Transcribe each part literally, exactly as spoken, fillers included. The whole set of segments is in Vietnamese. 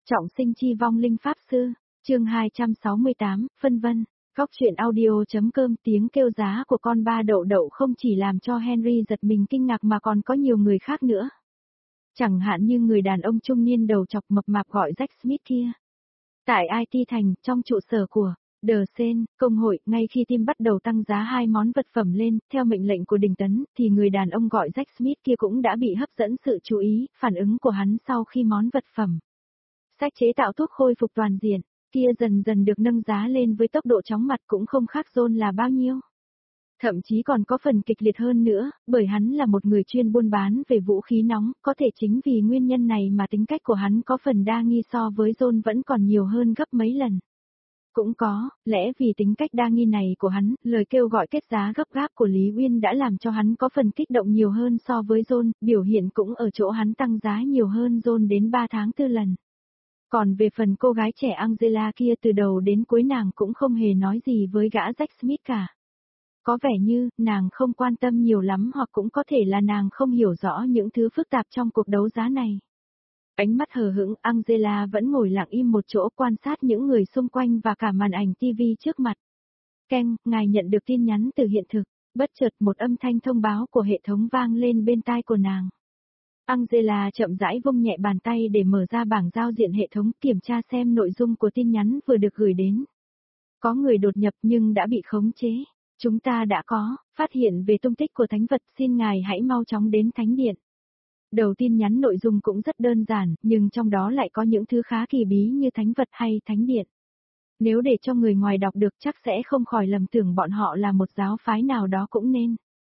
Trọng sinh chi vong linh pháp sư, chương hai trăm sáu mươi tám, phân vân. Góc truyện audio.com. Tiếng kêu giá của con ba đậu đậu không chỉ làm cho Henry giật mình kinh ngạc mà còn có nhiều người khác nữa. Chẳng hạn như người đàn ông trung niên đầu chọc mập mạp gọi Jack Smith kia. Tại i tê thành, trong trụ sở của The Sen, công hội, ngay khi team bắt đầu tăng giá hai món vật phẩm lên, theo mệnh lệnh của Đình Tấn, thì người đàn ông gọi Jack Smith kia cũng đã bị hấp dẫn sự chú ý, phản ứng của hắn sau khi món vật phẩm sách chế tạo thuốc khôi phục toàn diện kia dần dần được nâng giá lên với tốc độ chóng mặt cũng không khác John là bao nhiêu. Thậm chí còn có phần kịch liệt hơn nữa, bởi hắn là một người chuyên buôn bán về vũ khí nóng, có thể chính vì nguyên nhân này mà tính cách của hắn có phần đa nghi so với John vẫn còn nhiều hơn gấp mấy lần. Cũng có, lẽ vì tính cách đa nghi này của hắn, lời kêu gọi kết giá gấp gáp của Lý Uyên đã làm cho hắn có phần kích động nhiều hơn so với John, biểu hiện cũng ở chỗ hắn tăng giá nhiều hơn John đến ba tháng tư lần. Còn về phần cô gái trẻ Angela kia từ đầu đến cuối nàng cũng không hề nói gì với gã Jack Smith cả. Có vẻ như, nàng không quan tâm nhiều lắm hoặc cũng có thể là nàng không hiểu rõ những thứ phức tạp trong cuộc đấu giá này. Ánh mắt hờ hững, Angela vẫn ngồi lặng im một chỗ quan sát những người xung quanh và cả màn ảnh ti vi trước mặt. Ken, ngài nhận được tin nhắn từ hiện thực, bất chợt một âm thanh thông báo của hệ thống vang lên bên tai của nàng. Angela chậm rãi vung nhẹ bàn tay để mở ra bảng giao diện hệ thống kiểm tra xem nội dung của tin nhắn vừa được gửi đến. Có người đột nhập nhưng đã bị khống chế. Chúng ta đã có, phát hiện về tung tích của thánh vật, xin ngài hãy mau chóng đến thánh điện. Đầu tin nhắn nội dung cũng rất đơn giản, nhưng trong đó lại có những thứ khá kỳ bí như thánh vật hay thánh điện. Nếu để cho người ngoài đọc được chắc sẽ không khỏi lầm tưởng bọn họ là một giáo phái nào đó cũng nên.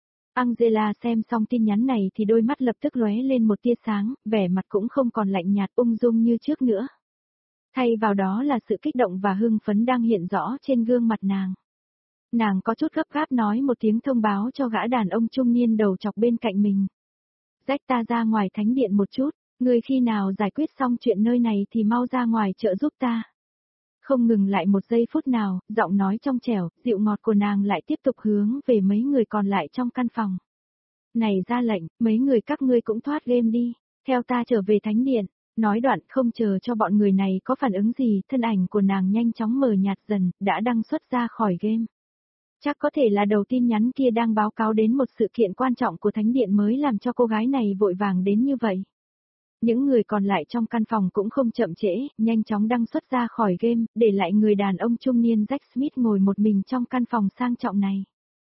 Angela xem xong tin nhắn này thì đôi mắt lập tức lóe lên một tia sáng, vẻ mặt cũng không còn lạnh nhạt ung dung như trước nữa. Thay vào đó là sự kích động và hưng phấn đang hiện rõ trên gương mặt nàng. Nàng có chút gấp gáp nói một tiếng thông báo cho gã đàn ông trung niên đầu chọc bên cạnh mình. Jack, ta ra ngoài thánh điện một chút, ngươi khi nào giải quyết xong chuyện nơi này thì mau ra ngoài trợ giúp ta. Không ngừng lại một giây phút nào, giọng nói trong trẻo, dịu ngọt của nàng lại tiếp tục hướng về mấy người còn lại trong căn phòng. Này ra lệnh, mấy người các ngươi cũng thoát game đi, theo ta trở về thánh điện. Nói đoạn không chờ cho bọn người này có phản ứng gì, thân ảnh của nàng nhanh chóng mờ nhạt dần, đã đăng xuất ra khỏi game. Chắc có thể là đầu tin nhắn kia đang báo cáo đến một sự kiện quan trọng của thánh điện mới làm cho cô gái này vội vàng đến như vậy. Những người còn lại trong căn phòng cũng không chậm trễ, nhanh chóng đăng xuất ra khỏi game, để lại người đàn ông trung niên Jack Smith ngồi một mình trong căn phòng sang trọng này.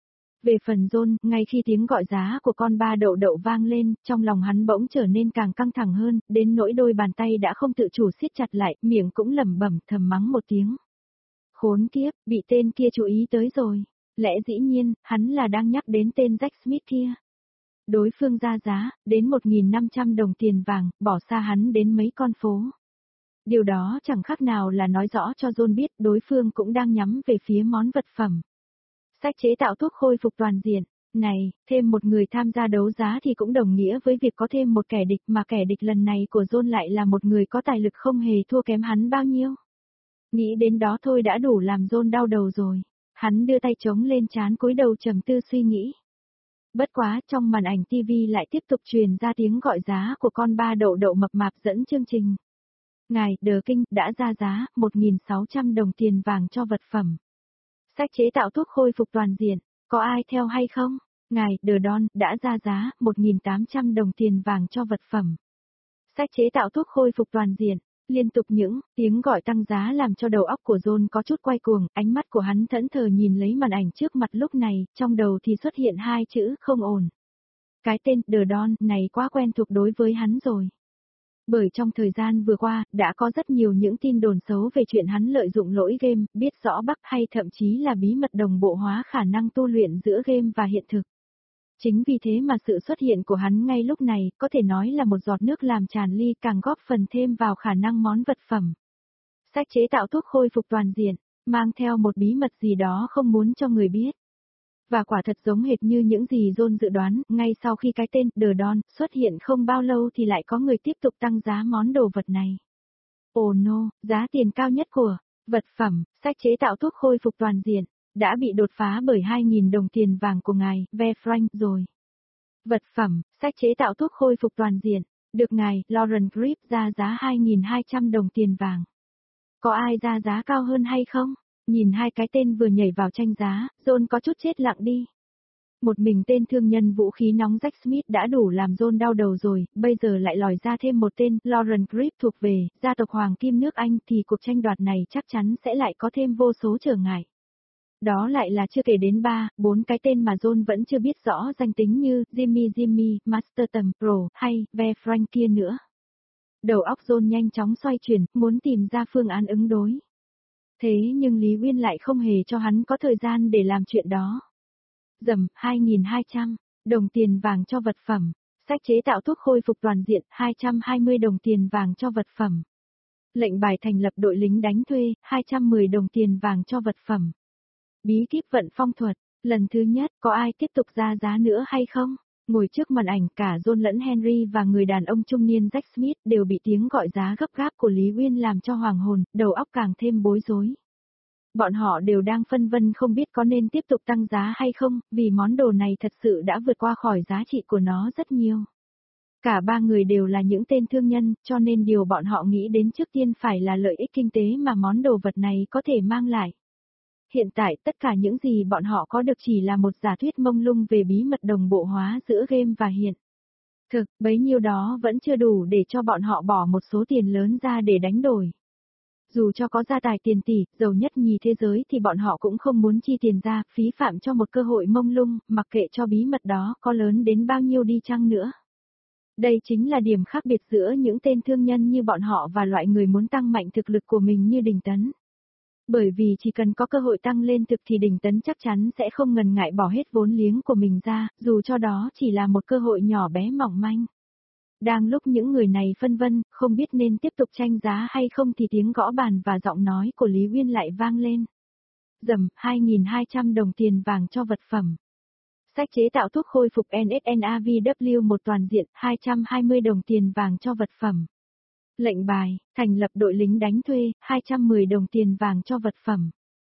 Về phần John, ngay khi tiếng gọi giá của con ba đậu đậu vang lên, trong lòng hắn bỗng trở nên càng căng thẳng hơn, đến nỗi đôi bàn tay đã không tự chủ siết chặt lại, miệng cũng lẩm bẩm thầm mắng một tiếng. Khốn kiếp, bị tên kia chú ý tới rồi. Lẽ dĩ nhiên, hắn là đang nhắc đến tên Jack Smith kia. Đối phương ra giá, đến một nghìn năm trăm đồng tiền vàng, bỏ xa hắn đến mấy con phố. Điều đó chẳng khác nào là nói rõ cho John biết đối phương cũng đang nhắm về phía món vật phẩm. Sách chế tạo thuốc khôi phục toàn diện. Này, thêm một người tham gia đấu giá thì cũng đồng nghĩa với việc có thêm một kẻ địch mà kẻ địch lần này của John lại là một người có tài lực không hề thua kém hắn bao nhiêu. Nghĩ đến đó thôi đã đủ làm John đau đầu rồi. Hắn đưa tay chống lên trán cúi đầu trầm tư suy nghĩ. Bất quá, trong màn ảnh ti vi lại tiếp tục truyền ra tiếng gọi giá của con ba đậu đậu mập mạp dẫn chương trình. Ngài, The King, đã ra giá, một nghìn sáu trăm đồng tiền vàng cho vật phẩm. Sách chế tạo thuốc khôi phục toàn diện, có ai theo hay không? Ngài, The Don, đã ra giá, một nghìn tám trăm đồng tiền vàng cho vật phẩm. Sách chế tạo thuốc khôi phục toàn diện. Liên tục những tiếng gọi tăng giá làm cho đầu óc của John có chút quay cuồng, ánh mắt của hắn thẫn thờ nhìn lấy màn ảnh trước mặt lúc này, trong đầu thì xuất hiện hai chữ không ổn. Cái tên The Don này quá quen thuộc đối với hắn rồi. Bởi trong thời gian vừa qua, đã có rất nhiều những tin đồn xấu về chuyện hắn lợi dụng lỗi game, biết rõ bắc hay thậm chí là bí mật đồng bộ hóa khả năng tu luyện giữa game và hiện thực. Chính vì thế mà sự xuất hiện của hắn ngay lúc này có thể nói là một giọt nước làm tràn ly càng góp phần thêm vào khả năng món vật phẩm. Sách chế tạo thuốc khôi phục toàn diện, mang theo một bí mật gì đó không muốn cho người biết. Và quả thật giống hệt như những gì John dự đoán, ngay sau khi cái tên The Don xuất hiện không bao lâu thì lại có người tiếp tục tăng giá món đồ vật này. Oh no, giá tiền cao nhất của vật phẩm, sách chế tạo thuốc khôi phục toàn diện, đã bị đột phá bởi hai nghìn đồng tiền vàng của ngài, Ve Frank rồi. Vật phẩm, sách chế tạo thuốc khôi phục toàn diện, Được ngài, Lauren Grip ra giá hai nghìn hai trăm đồng tiền vàng. Có ai ra giá cao hơn hay không? Nhìn hai cái tên vừa nhảy vào tranh giá, John có chút chết lặng đi. Một mình tên thương nhân vũ khí nóng Jack Smith đã đủ làm John đau đầu rồi, bây giờ lại lòi ra thêm một tên, Lauren Grip thuộc về, gia tộc Hoàng Kim nước Anh thì cuộc tranh đoạt này chắc chắn sẽ lại có thêm vô số trở ngại. Đó lại là chưa kể đến ba, bốn cái tên mà John vẫn chưa biết rõ danh tính như Jimmy Jimmy, Masterton, Pro, hay Ve Frank kia nữa. Đầu óc John nhanh chóng xoay chuyển, muốn tìm ra phương án ứng đối. Thế nhưng Lý Uyên lại không hề cho hắn có thời gian để làm chuyện đó. Dầm, hai nghìn hai trăm đồng tiền vàng cho vật phẩm. Sách chế tạo thuốc khôi phục toàn diện, hai trăm hai mươi đồng tiền vàng cho vật phẩm. Lệnh bài thành lập đội lính đánh thuê, hai trăm mười đồng tiền vàng cho vật phẩm. Bí kíp vận phong thuật, lần thứ nhất, có ai tiếp tục ra giá nữa hay không? Ngồi trước màn ảnh, cả John lẫn Henry và người đàn ông trung niên Jack Smith đều bị tiếng gọi giá gấp gáp của Lý Uyên làm cho hoàng hồn, đầu óc càng thêm bối rối. Bọn họ đều đang phân vân không biết có nên tiếp tục tăng giá hay không, vì món đồ này thật sự đã vượt qua khỏi giá trị của nó rất nhiều. Cả ba người đều là những tên thương nhân, cho nên điều bọn họ nghĩ đến trước tiên phải là lợi ích kinh tế mà món đồ vật này có thể mang lại. Hiện tại tất cả những gì bọn họ có được chỉ là một giả thuyết mông lung về bí mật đồng bộ hóa giữa game và hiện thực, bấy nhiêu đó vẫn chưa đủ để cho bọn họ bỏ một số tiền lớn ra để đánh đổi. Dù cho có gia tài tiền tỷ, giàu nhất nhì thế giới thì bọn họ cũng không muốn chi tiền ra, phí phạm cho một cơ hội mông lung, mặc kệ cho bí mật đó có lớn đến bao nhiêu đi chăng nữa. Đây chính là điểm khác biệt giữa những tên thương nhân như bọn họ và loại người muốn tăng mạnh thực lực của mình như Đình Tấn. Bởi vì chỉ cần có cơ hội tăng lên thực thì Đình Tấn chắc chắn sẽ không ngần ngại bỏ hết vốn liếng của mình ra, dù cho đó chỉ là một cơ hội nhỏ bé mỏng manh. Đang lúc những người này phân vân, không biết nên tiếp tục tranh giá hay không thì tiếng gõ bàn và giọng nói của Lý Uyên lại vang lên. Dầm, hai nghìn hai trăm đồng tiền vàng cho vật phẩm. Sách chế tạo thuốc khôi phục en ét en a vê kép một toàn diện, hai trăm hai mươi đồng tiền vàng cho vật phẩm. Lệnh bài, thành lập đội lính đánh thuê, hai trăm mười đồng tiền vàng cho vật phẩm.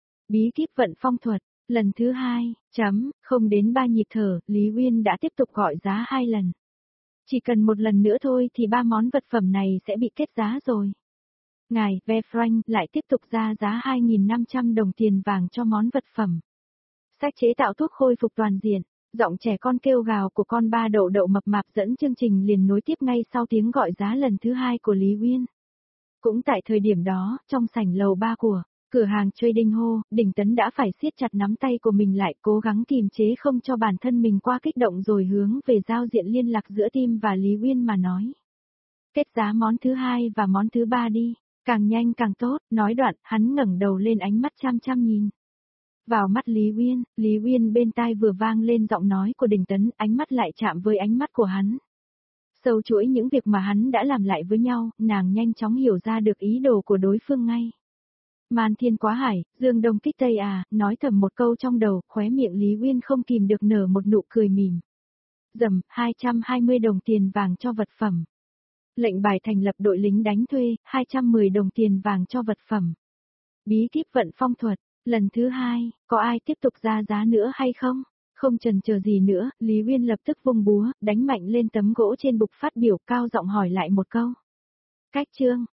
Bí kíp vận phong thuật, lần thứ hai, chấm, không đến ba nhịp thở, Lý Uyên đã tiếp tục gọi giá hai lần. Chỉ cần một lần nữa thôi thì ba món vật phẩm này sẽ bị kết giá rồi. Ngài, Ve Frank, lại tiếp tục ra giá hai nghìn năm trăm đồng tiền vàng cho món vật phẩm. Sách chế tạo thuốc khôi phục toàn diện, giọng trẻ con kêu gào của con ba đậu đậu mập mạp dẫn chương trình liền nối tiếp ngay sau tiếng gọi giá lần thứ hai của Lý Uyên. Cũng tại thời điểm đó, trong sảnh lầu ba của cửa hàng Trading Hall, Đình Tấn đã phải siết chặt nắm tay của mình lại, cố gắng kìm chế không cho bản thân mình qua kích động rồi hướng về giao diện liên lạc giữa team và Lý Uyên mà nói. Kết giá món thứ hai và món thứ ba đi, càng nhanh càng tốt, nói đoạn, hắn ngẩng đầu lên ánh mắt chăm chăm nhìn. Vào mắt Lý Uyên, Lý Uyên bên tai vừa vang lên giọng nói của Đình Tấn, ánh mắt lại chạm với ánh mắt của hắn. Sâu chuỗi những việc mà hắn đã làm lại với nhau, nàng nhanh chóng hiểu ra được ý đồ của đối phương ngay. Man thiên quá hải, dương đông kích tây à, nói thầm một câu trong đầu, khóe miệng Lý Uyên không kìm được nở một nụ cười mỉm. Dầm, hai trăm hai mươi đồng tiền vàng cho vật phẩm. Lệnh bài thành lập đội lính đánh thuê, hai trăm mười đồng tiền vàng cho vật phẩm. Bí kíp vận phong thuật, lần thứ hai, có ai tiếp tục ra giá nữa hay không? Không chần chờ gì nữa, Lý Uyên lập tức vung búa, đánh mạnh lên tấm gỗ trên bục phát biểu, cao giọng hỏi lại một câu. Cách chương